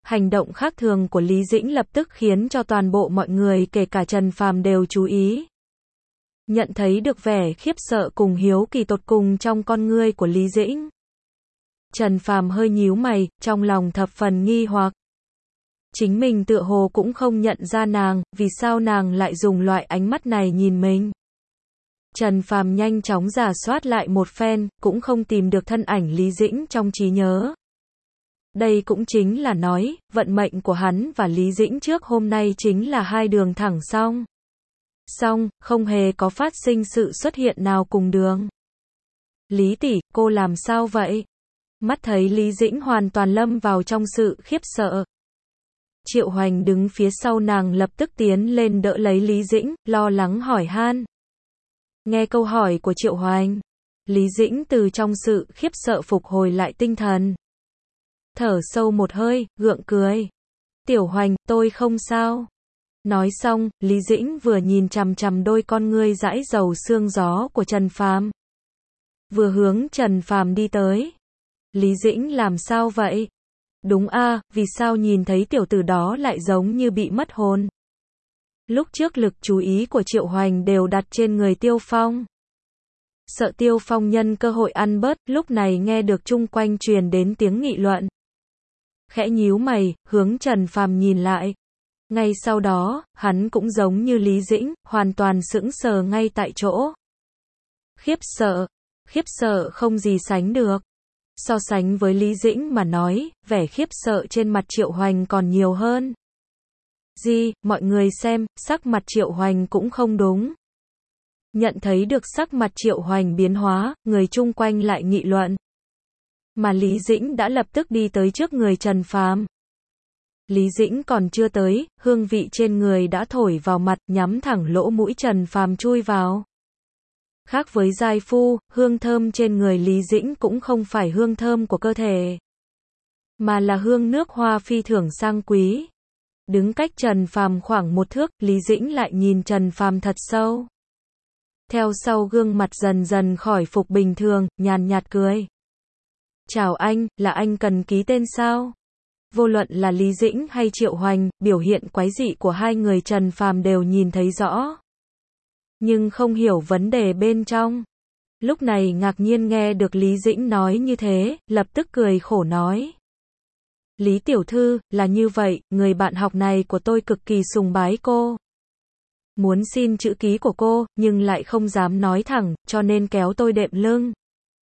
Hành động khác thường của Lý Dĩnh lập tức khiến cho toàn bộ mọi người kể cả Trần Phàm đều chú ý. Nhận thấy được vẻ khiếp sợ cùng hiếu kỳ tột cùng trong con ngươi của Lý Dĩnh. Trần Phàm hơi nhíu mày, trong lòng thập phần nghi hoặc. Chính mình tựa hồ cũng không nhận ra nàng, vì sao nàng lại dùng loại ánh mắt này nhìn mình. Trần Phàm nhanh chóng rà soát lại một phen, cũng không tìm được thân ảnh Lý Dĩnh trong trí nhớ. Đây cũng chính là nói, vận mệnh của hắn và Lý Dĩnh trước hôm nay chính là hai đường thẳng song. Song, không hề có phát sinh sự xuất hiện nào cùng đường. Lý tỷ, cô làm sao vậy? Mắt thấy Lý Dĩnh hoàn toàn lâm vào trong sự khiếp sợ. Triệu Hoành đứng phía sau nàng lập tức tiến lên đỡ lấy Lý Dĩnh, lo lắng hỏi han. Nghe câu hỏi của Triệu Hoành, Lý Dĩnh từ trong sự khiếp sợ phục hồi lại tinh thần. Thở sâu một hơi, gượng cười. Tiểu Hoành, tôi không sao. Nói xong, Lý Dĩnh vừa nhìn chằm chằm đôi con ngươi dãi dầu sương gió của Trần Phàm, vừa hướng Trần Phàm đi tới. Lý Dĩnh làm sao vậy? Đúng a, vì sao nhìn thấy tiểu tử đó lại giống như bị mất hồn? Lúc trước lực chú ý của Triệu Hoành đều đặt trên người Tiêu Phong. Sợ Tiêu Phong nhân cơ hội ăn bớt, lúc này nghe được chung quanh truyền đến tiếng nghị luận. Khẽ nhíu mày, hướng Trần Phàm nhìn lại. Ngay sau đó, hắn cũng giống như Lý Dĩnh, hoàn toàn sững sờ ngay tại chỗ. Khiếp sợ không gì sánh được. So sánh với Lý Dĩnh mà nói, vẻ khiếp sợ trên mặt Triệu Hoành còn nhiều hơn. Mọi người xem, sắc mặt Triệu Hoành cũng không đúng. Nhận thấy được sắc mặt Triệu Hoành biến hóa, người chung quanh lại nghị luận. Mà Lý Dĩnh đã lập tức đi tới trước người Trần Phàm. Lý Dĩnh còn chưa tới, hương vị trên người đã thổi vào mặt, nhắm thẳng lỗ mũi Trần Phàm chui vào. Khác với giai phu, hương thơm trên người Lý Dĩnh cũng không phải hương thơm của cơ thể, mà là hương nước hoa phi thường sang quý. Đứng cách Trần Phàm khoảng một thước, Lý Dĩnh lại nhìn Trần Phàm thật sâu. Theo sau gương mặt dần dần khỏi phục bình thường, nhàn nhạt cười. Chào anh, là anh cần ký tên sao? Vô luận là Lý Dĩnh hay Triệu Hoành, biểu hiện quái dị của hai người Trần Phàm đều nhìn thấy rõ. Nhưng không hiểu vấn đề bên trong. Lúc này ngạc nhiên nghe được Lý Dĩnh nói như thế, lập tức cười khổ nói. Lý tiểu thư, là như vậy, người bạn học này của tôi cực kỳ sùng bái cô. Muốn xin chữ ký của cô, nhưng lại không dám nói thẳng, cho nên kéo tôi đệm lưng.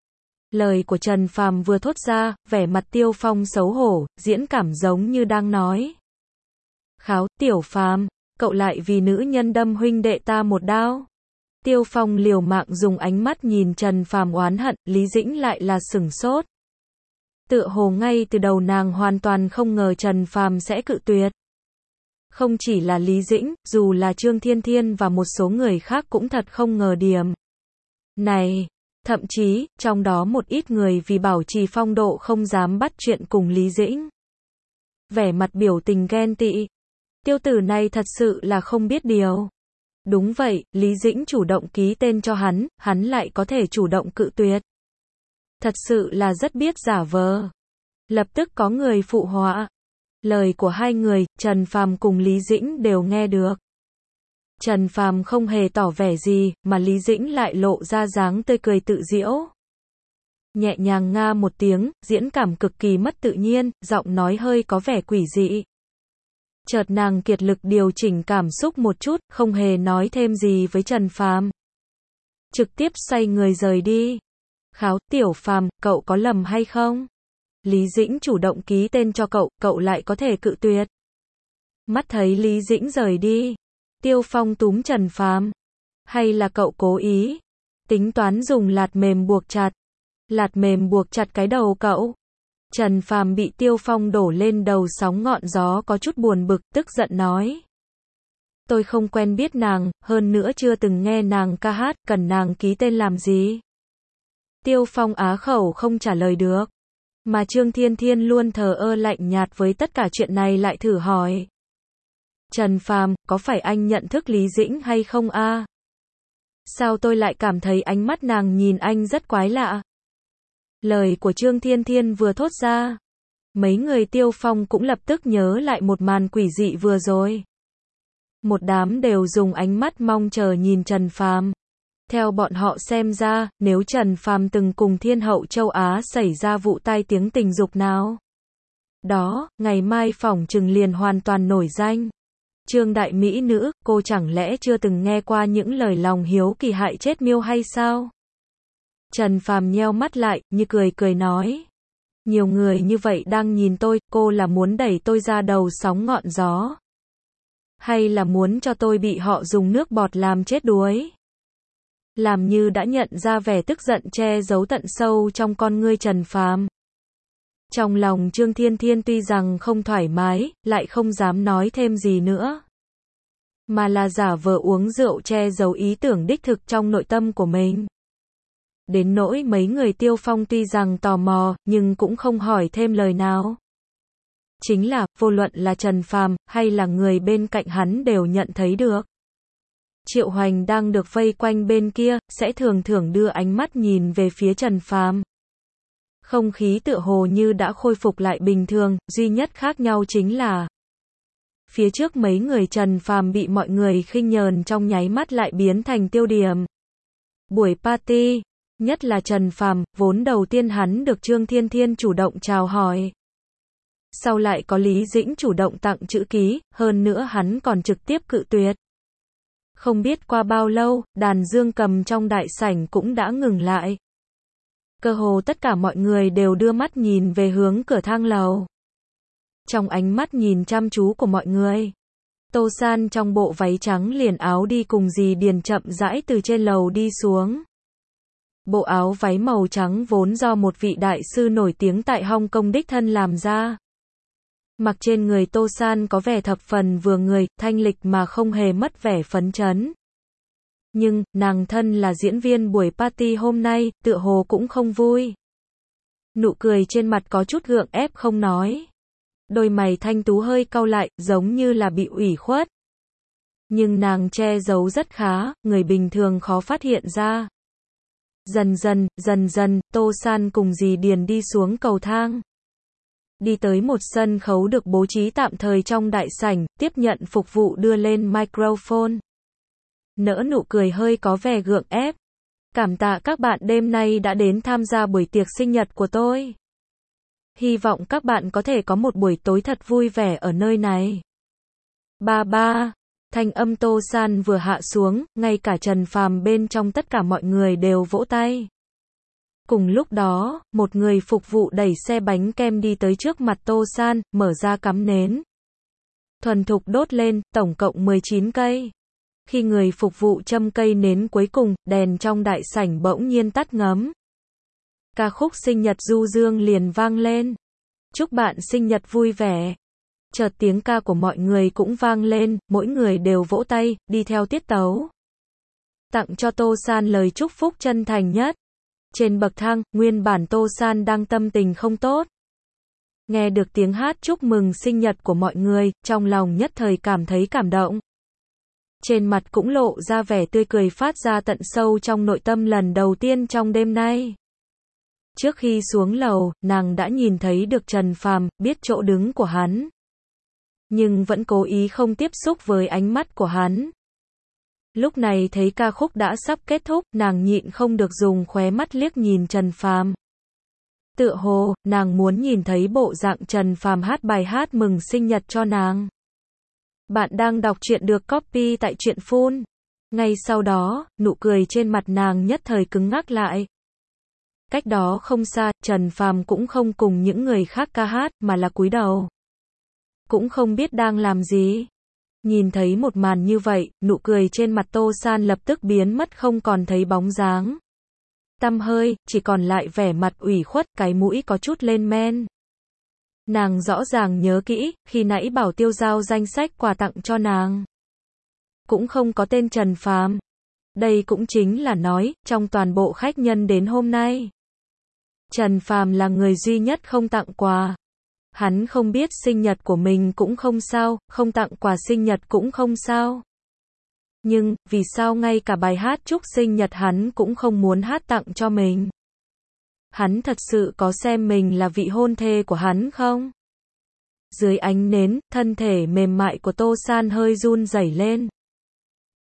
Lời của Trần Phàm vừa thốt ra, vẻ mặt Tiêu Phong xấu hổ, diễn cảm giống như đang nói. Kháo, Tiểu Phàm, cậu lại vì nữ nhân đâm huynh đệ ta một đao. Tiêu Phong liều mạng dùng ánh mắt nhìn Trần Phàm oán hận, Lý Dĩnh lại là sửng sốt. Tựa hồ ngay từ đầu nàng hoàn toàn không ngờ Trần Phàm sẽ cự tuyệt. Không chỉ là Lý Dĩnh, dù là Trương Thiên Thiên và một số người khác cũng thật không ngờ điểm này. Thậm chí, trong đó một ít người vì bảo trì phong độ không dám bắt chuyện cùng Lý Dĩnh. Vẻ mặt biểu tình ghen tị. Tiêu tử này thật sự là không biết điều. Đúng vậy, Lý Dĩnh chủ động ký tên cho hắn lại có thể chủ động cự tuyệt. Thật sự là rất biết giả vờ. Lập tức có người phụ họa. Lời của hai người, Trần Phàm cùng Lý Dĩnh đều nghe được. Trần Phàm không hề tỏ vẻ gì, mà Lý Dĩnh lại lộ ra dáng tươi cười tự giễu. Nhẹ nhàng nga một tiếng, diễn cảm cực kỳ mất tự nhiên, giọng nói hơi có vẻ quỷ dị. Chợt nàng kiệt lực điều chỉnh cảm xúc một chút, không hề nói thêm gì với Trần Phàm. Trực tiếp xoay người rời đi. Kháo, Tiểu Phàm, cậu có lầm hay không? Lý Dĩnh chủ động ký tên cho cậu lại có thể cự tuyệt. Mắt thấy Lý Dĩnh rời đi. Tiêu Phong túm Trần Phàm. Hay là cậu cố ý? Tính toán dùng lạt mềm buộc chặt. Lạt mềm buộc chặt cái đầu cậu. Trần Phàm bị Tiêu Phong đổ lên đầu sóng ngọn gió có chút buồn bực, tức giận nói. Tôi không quen biết nàng, hơn nữa chưa từng nghe nàng ca hát, cần nàng ký tên làm gì? Tiêu Phong á khẩu không trả lời được. Mà Trương Thiên Thiên luôn thờ ơ lạnh nhạt với tất cả chuyện này lại thử hỏi. Trần Phàm, có phải anh nhận thức Lý Dĩnh hay không a? Sao tôi lại cảm thấy ánh mắt nàng nhìn anh rất quái lạ? Lời của Trương Thiên Thiên vừa thốt ra. Mấy người Tiêu Phong cũng lập tức nhớ lại một màn quỷ dị vừa rồi. Một đám đều dùng ánh mắt mong chờ nhìn Trần Phàm. Theo bọn họ xem ra, nếu Trần Phàm từng cùng Thiên hậu châu Á xảy ra vụ tai tiếng tình dục nào đó, ngày mai phỏng chừng liền hoàn toàn nổi danh. Trương đại mỹ nữ, cô chẳng lẽ chưa từng nghe qua những lời lòng hiếu kỳ hại chết miêu hay sao? Trần Phàm nheo mắt lại, như cười cười nói. Nhiều người như vậy đang nhìn tôi, cô là muốn đẩy tôi ra đầu sóng ngọn gió? Hay là muốn cho tôi bị họ dùng nước bọt làm chết đuối? Làm như đã nhận ra vẻ tức giận che giấu tận sâu trong con ngươi Trần Phàm. Trong lòng Trương Thiên Thiên tuy rằng không thoải mái, lại không dám nói thêm gì nữa. Mà là giả vờ uống rượu che giấu ý tưởng đích thực trong nội tâm của mình. Đến nỗi mấy người Tiêu Phong tuy rằng tò mò, nhưng cũng không hỏi thêm lời nào. Chính là, vô luận là Trần Phàm, hay là người bên cạnh hắn đều nhận thấy được. Triệu Hoành đang được vây quanh bên kia, sẽ thường thường đưa ánh mắt nhìn về phía Trần Phàm. Không khí tựa hồ như đã khôi phục lại bình thường, duy nhất khác nhau chính là phía trước mấy người Trần Phàm bị mọi người khinh nhờn trong nháy mắt lại biến thành tiêu điểm. Buổi party, nhất là Trần Phàm, vốn đầu tiên hắn được Trương Thiên Thiên chủ động chào hỏi. Sau lại có Lý Dĩnh chủ động tặng chữ ký, hơn nữa hắn còn trực tiếp cự tuyệt. Không biết qua bao lâu, đàn dương cầm trong đại sảnh cũng đã ngừng lại. Cơ hồ tất cả mọi người đều đưa mắt nhìn về hướng cửa thang lầu. Trong ánh mắt nhìn chăm chú của mọi người, Tô San trong bộ váy trắng liền áo đi cùng dì Điền chậm rãi từ trên lầu đi xuống. Bộ áo váy màu trắng vốn do một vị đại sư nổi tiếng tại Hong Kong đích thân làm ra. Mặc trên người Tô San có vẻ thập phần vừa người, thanh lịch mà không hề mất vẻ phấn chấn. Nhưng, nàng thân là diễn viên buổi party hôm nay, tựa hồ cũng không vui. Nụ cười trên mặt có chút gượng ép không nói. Đôi mày thanh tú hơi cau lại, giống như là bị ủy khuất. Nhưng nàng che giấu rất khá, người bình thường khó phát hiện ra. Dần dần, Tô San cùng dì Điền đi xuống cầu thang. Đi tới một sân khấu được bố trí tạm thời trong đại sảnh, tiếp nhận phục vụ đưa lên microphone. Nở nụ cười hơi có vẻ gượng ép. Cảm tạ các bạn đêm nay đã đến tham gia buổi tiệc sinh nhật của tôi. Hy vọng các bạn có thể có một buổi tối thật vui vẻ ở nơi này. Ba, thanh âm Tô San vừa hạ xuống, ngay cả Trần Phàm bên trong tất cả mọi người đều vỗ tay. Cùng lúc đó, một người phục vụ đẩy xe bánh kem đi tới trước mặt Tô San, mở ra cắm nến. Thuần thục đốt lên, tổng cộng 19 cây. Khi người phục vụ châm cây nến cuối cùng, đèn trong đại sảnh bỗng nhiên tắt ngấm. Ca khúc sinh nhật du dương liền vang lên. Chúc bạn sinh nhật vui vẻ. Chợt tiếng ca của mọi người cũng vang lên, mỗi người đều vỗ tay, đi theo tiết tấu. Tặng cho Tô San lời chúc phúc chân thành nhất. Trên bậc thang, nguyên bản Tô San đang tâm tình không tốt. Nghe được tiếng hát chúc mừng sinh nhật của mọi người, trong lòng nhất thời cảm thấy cảm động. Trên mặt cũng lộ ra vẻ tươi cười phát ra tận sâu trong nội tâm lần đầu tiên trong đêm nay. Trước khi xuống lầu, nàng đã nhìn thấy được Trần Phàm, biết chỗ đứng của hắn. Nhưng vẫn cố ý không tiếp xúc với ánh mắt của hắn. Lúc này thấy ca khúc đã sắp kết thúc, nàng nhịn không được dùng khóe mắt liếc nhìn Trần Phàm. Tựa hồ, nàng muốn nhìn thấy bộ dạng Trần Phàm hát bài hát mừng sinh nhật cho nàng. Bạn đang đọc truyện được copy tại truyện phun. Ngay sau đó, nụ cười trên mặt nàng nhất thời cứng ngắc lại. Cách đó không xa, Trần Phàm cũng không cùng những người khác ca hát, mà là cúi đầu. Cũng không biết đang làm gì. Nhìn thấy một màn như vậy, nụ cười trên mặt Tô San lập tức biến mất không còn thấy bóng dáng. Tăm hơi, chỉ còn lại vẻ mặt ủy khuất, cái mũi có chút lên men. Nàng rõ ràng nhớ kỹ, khi nãy bảo Tiêu giao danh sách quà tặng cho nàng. Cũng không có tên Trần Phàm. Đây cũng chính là nói, trong toàn bộ khách nhân đến hôm nay, Trần Phàm là người duy nhất không tặng quà. Hắn không biết sinh nhật của mình cũng không sao, không tặng quà sinh nhật cũng không sao. Nhưng, vì sao ngay cả bài hát chúc sinh nhật hắn cũng không muốn hát tặng cho mình? hắn thật sự có xem mình là vị hôn thê của hắn không? Dưới ánh nến, thân thể mềm mại của Tô San hơi run rẩy lên.